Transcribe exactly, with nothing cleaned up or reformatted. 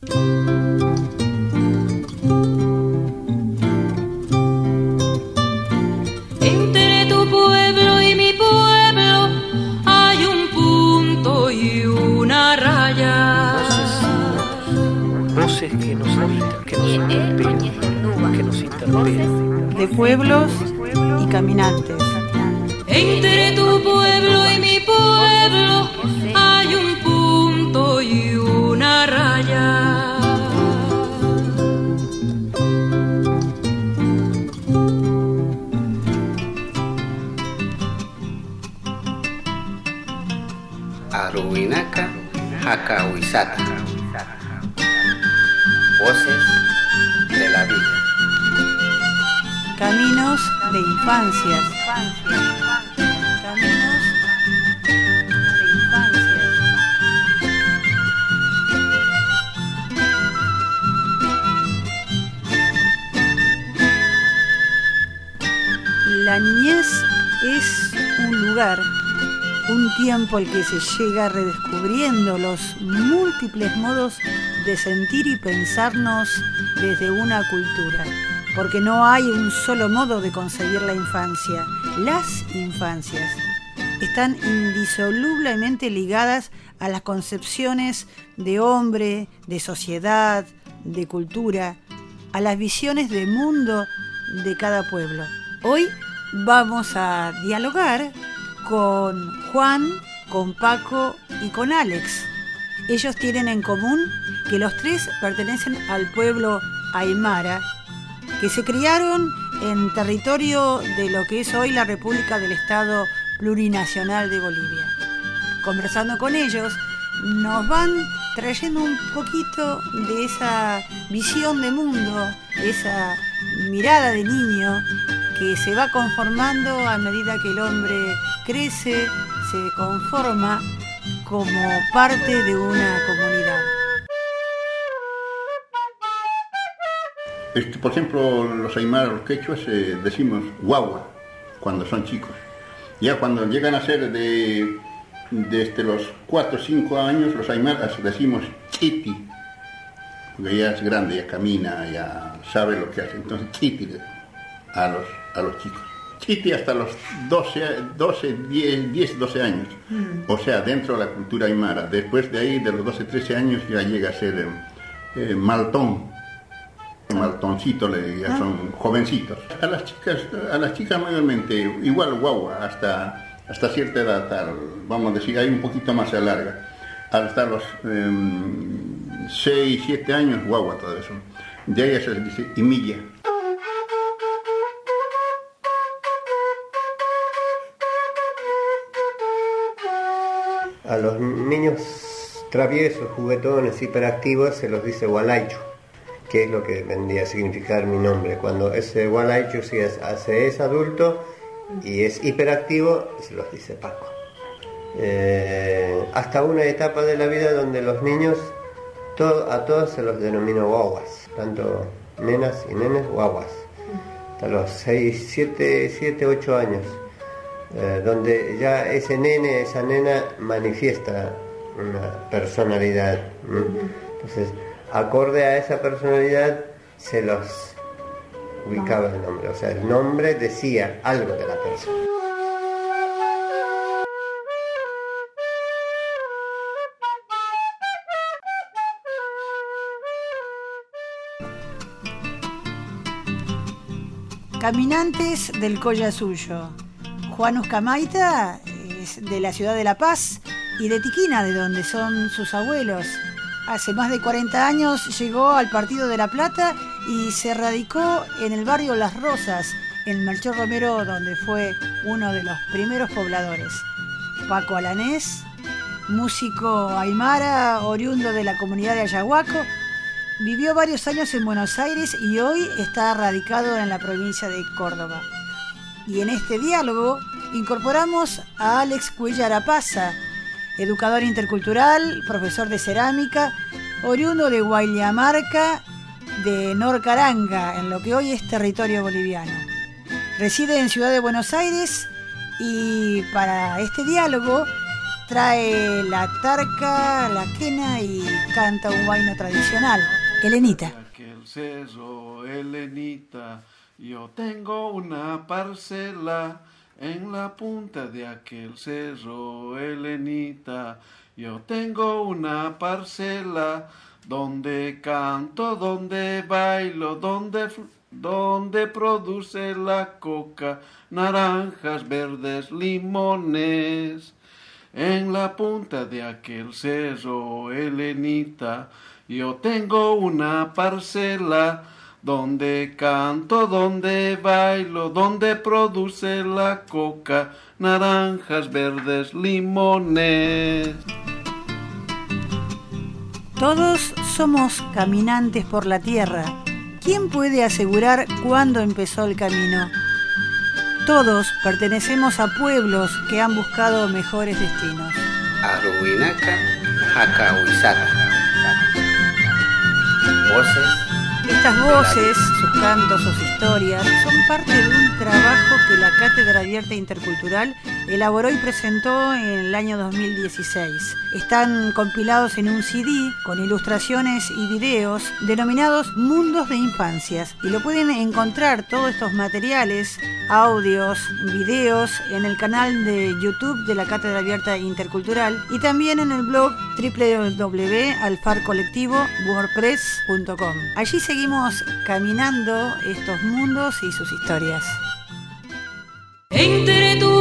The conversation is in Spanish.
Entre tu pueblo y mi pueblo hay un punto y una raya. Voces, voces que nos habitan, que nos interpelan, que nos interpelan. De pueblos y caminantes. Entre tu pueblo y mi pueblo hay un punto y una raya. Aruinaka Hakahuizata. Voces de la vida. Caminos de infancias. Caminos de infancias. La niñez es un lugar, un tiempo al que se llega redescubriendo los múltiples modos de sentir y pensarnos desde una cultura. Porque no hay un solo modo de concebir la infancia. Las infancias están indisolublemente ligadas a las concepciones de hombre, de sociedad, de cultura, a las visiones de mundo de cada pueblo. Hoy vamos a dialogar con Juan, con Paco y con Alex. Ellos tienen en común que los tres pertenecen al pueblo aymara, que se criaron en territorio de lo que es hoy la República del Estado Plurinacional de Bolivia. Conversando con ellos, nos van trayendo un poquito de esa visión de mundo, esa mirada de niño que se va conformando a medida que el hombre crece, se conforma como parte de una comunidad. Este, por ejemplo, los aymaras, los quechuas, eh, decimos guagua cuando son chicos. Ya cuando llegan a ser de, de este, los cuatro o cinco años, los aymaras decimos chiti, porque ya es grande, ya camina, ya sabe lo que hace. Entonces chiti a los, a los chicos. Chiti hasta los doce, doce, diez, doce años. Mm. O sea, dentro de la cultura aymara. Después de ahí, de los doce, trece años, ya llega a ser eh, maltón. Maltoncito, ya son jovencitos. A las chicas, a las chicas mayormente, igual guagua, hasta, hasta cierta edad, tal, vamos a decir, hay un poquito más se larga. Hasta los seis, siete años, guagua, todo eso. De ahí se dice imilla. A los niños traviesos, juguetones, hiperactivos, se los dice gualaicho, que es lo que vendría a significar mi nombre. Cuando ese gualaicho si es, se es adulto y es hiperactivo, se los dice Paco. Eh, hasta una etapa de la vida donde los niños, todo, a todos se los denomina guaguas, tanto nenas y nenes guaguas, hasta los seis, siete, ocho años, eh, donde ya ese nene, esa nena manifiesta una personalidad. Entonces, acorde a esa personalidad se los ubicaba el nombre, o sea, el nombre decía algo de la persona. Caminantes del Collasuyo. Juan Uscamaita es de la ciudad de La Paz y de Tiquina, de donde son sus abuelos. Hace más de cuarenta años llegó al Partido de La Plata y se radicó en el barrio Las Rosas, en Melchor Romero, donde fue uno de los primeros pobladores. Paco Alanés, músico aymara, oriundo de la comunidad de Ayahuaco, vivió varios años en Buenos Aires y hoy está radicado en la provincia de Córdoba. Y en este diálogo incorporamos a Alex Cuellar Apaza, educador intercultural, profesor de cerámica, oriundo de Guayamarca, de Norcaranga, en lo que hoy es territorio boliviano. Reside en Ciudad de Buenos Aires y para este diálogo trae la tarca, la quena y canta un huayno tradicional. Helenita. De aquel cerro, Helenita, yo tengo una parcela. En la punta de aquel cerro, Helenita, yo tengo una parcela. Donde canto, donde bailo, donde, donde produce la coca, naranjas, verdes, limones. En la punta de aquel cerro, Helenita, yo tengo una parcela. Donde canto, donde bailo, donde produce la coca, naranjas, verdes, limones. Todos somos caminantes por la tierra. ¿Quién puede asegurar cuándo empezó el camino? Todos pertenecemos a pueblos que han buscado mejores destinos. Aruwinaqa Hakawisata. Voces. Estas voces, sus cantos, sus historias, son parte de un trabajo que la Cátedra Abierta Intercultural elaboró y presentó en el año dos mil dieciséis. Están compilados en un C D con ilustraciones y videos denominados Mundos de Infancias, y lo pueden encontrar todos estos materiales, audios, videos en el canal de YouTube de la Cátedra Abierta Intercultural y también en el blog doble u doble u doble u punto alfar colectivo punto wordpress punto com. Allí seguimos caminando estos mundos y sus historias. Entre tu